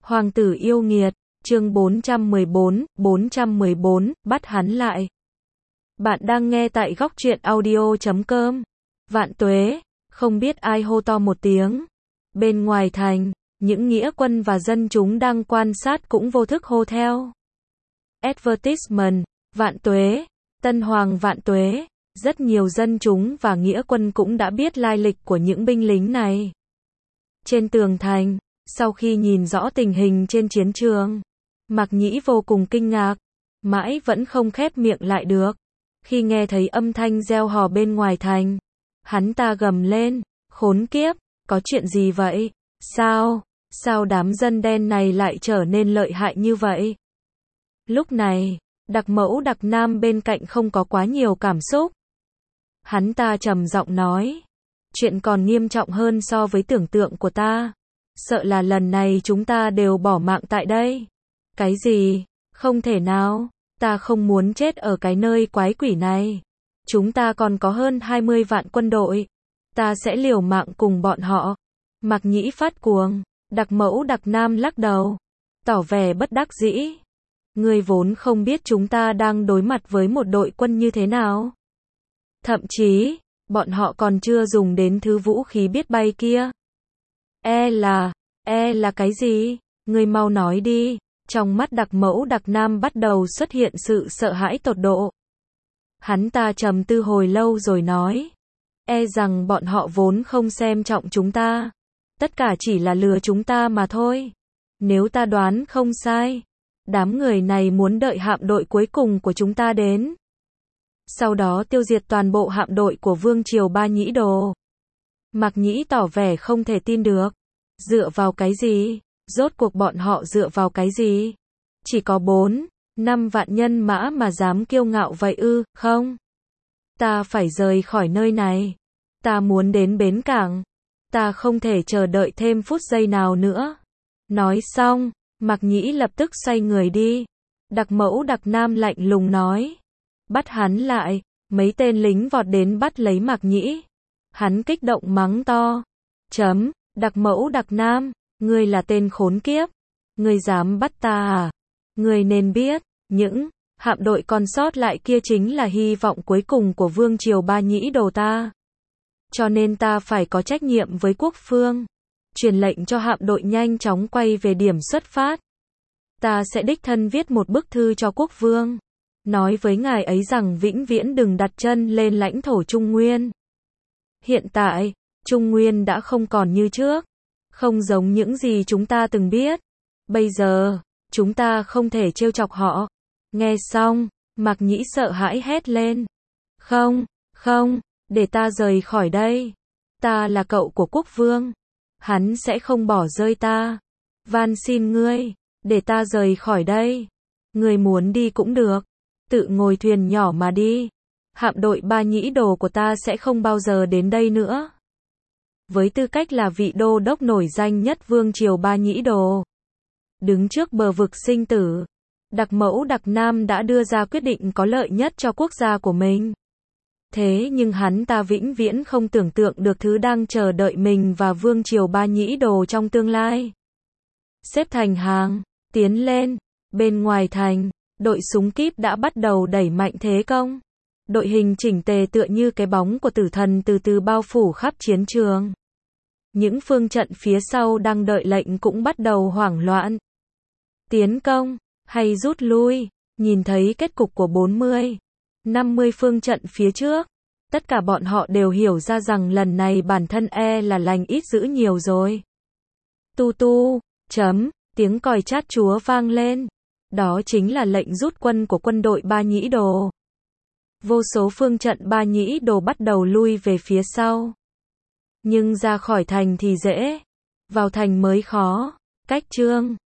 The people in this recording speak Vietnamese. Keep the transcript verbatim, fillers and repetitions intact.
Hoàng tử yêu nghiệt, chương bốn trăm mười bốn, bốn trăm mười bốn, bắt hắn lại. Bạn đang nghe tại góc truyện audio chấm com. Vạn tuế, không biết ai hô to một tiếng. Bên ngoài thành, những nghĩa quân và dân chúng đang quan sát cũng vô thức hô theo. Advertisement, vạn tuế, Tân Hoàng vạn tuế. Rất nhiều dân chúng và nghĩa quân cũng đã biết lai lịch của những binh lính này. Trên tường thành, sau khi nhìn rõ tình hình trên chiến trường, Mạc Nhĩ vô cùng kinh ngạc, mãi vẫn không khép miệng lại được. Khi nghe thấy âm thanh reo hò bên ngoài thành, hắn ta gầm lên, khốn kiếp, có chuyện gì vậy? Sao? Sao đám dân đen này lại trở nên lợi hại như vậy? Lúc này, Đặc Mẫu Đặc Nam bên cạnh không có quá nhiều cảm xúc. Hắn ta trầm giọng nói, chuyện còn nghiêm trọng hơn so với tưởng tượng của ta. Sợ là lần này chúng ta đều bỏ mạng tại đây. Cái gì? Không thể nào, ta không muốn chết ở cái nơi quái quỷ này. Chúng ta còn có hơn hai mươi vạn quân đội. Ta sẽ liều mạng cùng bọn họ. Mạc Nhĩ phát cuồng, Đặc Mẫu Đặc Nam lắc đầu, tỏ vẻ bất đắc dĩ. Ngươi vốn không biết chúng ta đang đối mặt với một đội quân như thế nào. Thậm chí, bọn họ còn chưa dùng đến thứ vũ khí biết bay kia. E là, e là cái gì? Ngươi mau nói đi. Trong mắt Đặc Mẫu Đặc Nam bắt đầu xuất hiện sự sợ hãi tột độ. Hắn ta trầm tư hồi lâu rồi nói, e rằng bọn họ vốn không xem trọng chúng ta. Tất cả chỉ là lừa chúng ta mà thôi. Nếu ta đoán không sai, đám người này muốn đợi hạm đội cuối cùng của chúng ta đến. Sau đó tiêu diệt toàn bộ hạm đội của Vương triều Ba Nhĩ Đồ. Mạc Nhĩ tỏ vẻ không thể tin được. Dựa vào cái gì? Rốt cuộc bọn họ dựa vào cái gì? Chỉ có bốn, năm vạn nhân mã mà dám kiêu ngạo vậy ư, không? Ta phải rời khỏi nơi này. Ta muốn đến bến cảng. Ta không thể chờ đợi thêm phút giây nào nữa. Nói xong, Mạc Nhĩ lập tức xoay người đi. Đặc Mẫu Đặc Nam lạnh lùng nói, bắt hắn lại. Mấy tên lính vọt đến bắt lấy Mạc Nhĩ. Hắn kích động mắng to, chấm, Đặc Mẫu Đặc Nam, ngươi là tên khốn kiếp. Ngươi dám bắt ta à? Ngươi nên biết, những hạm đội còn sót lại kia chính là hy vọng cuối cùng của Vương triều Ba Nhĩ Đồ ta. Cho nên ta phải có trách nhiệm với quốc phương. Truyền lệnh cho hạm đội nhanh chóng quay về điểm xuất phát. Ta sẽ đích thân viết một bức thư cho quốc vương. Nói với ngài ấy rằng vĩnh viễn đừng đặt chân lên lãnh thổ Trung Nguyên. Hiện tại, Trung Nguyên đã không còn như trước. Không giống những gì chúng ta từng biết. Bây giờ, chúng ta không thể trêu chọc họ. Nghe xong, Mạc Nhĩ sợ hãi hét lên. Không, không, để ta rời khỏi đây. Ta là cậu của quốc vương. Hắn sẽ không bỏ rơi ta. Van xin ngươi, để ta rời khỏi đây. Ngươi muốn đi cũng được. Tự ngồi thuyền nhỏ mà đi. Hạm đội Ba Nhĩ Đồ của ta sẽ không bao giờ đến đây nữa. Với tư cách là vị đô đốc nổi danh nhất Vương triều Ba Nhĩ Đồ, đứng trước bờ vực sinh tử, Đặc Mẫu Đặc Nam đã đưa ra quyết định có lợi nhất cho quốc gia của mình. Thế nhưng hắn ta vĩnh viễn không tưởng tượng được thứ đang chờ đợi mình và Vương triều Ba Nhĩ Đồ trong tương lai. Xếp thành hàng, tiến lên. Bên ngoài thành, đội súng kíp đã bắt đầu đẩy mạnh thế công. Đội hình chỉnh tề tựa như cái bóng của tử thần từ từ bao phủ khắp chiến trường. Những phương trận phía sau đang đợi lệnh cũng bắt đầu hoảng loạn. Tiến công, hay rút lui, nhìn thấy kết cục của bốn mươi, năm mươi phương trận phía trước. Tất cả bọn họ đều hiểu ra rằng lần này bản thân e là lành ít dữ nhiều rồi. Tu tu, chấm, tiếng còi chát chúa vang lên. Đó chính là lệnh rút quân của quân đội Ba Nhĩ Đồ. Vô số phương trận Ba Nhĩ Đồ bắt đầu lui về phía sau. Nhưng ra khỏi thành thì dễ, vào thành mới khó. Cách chương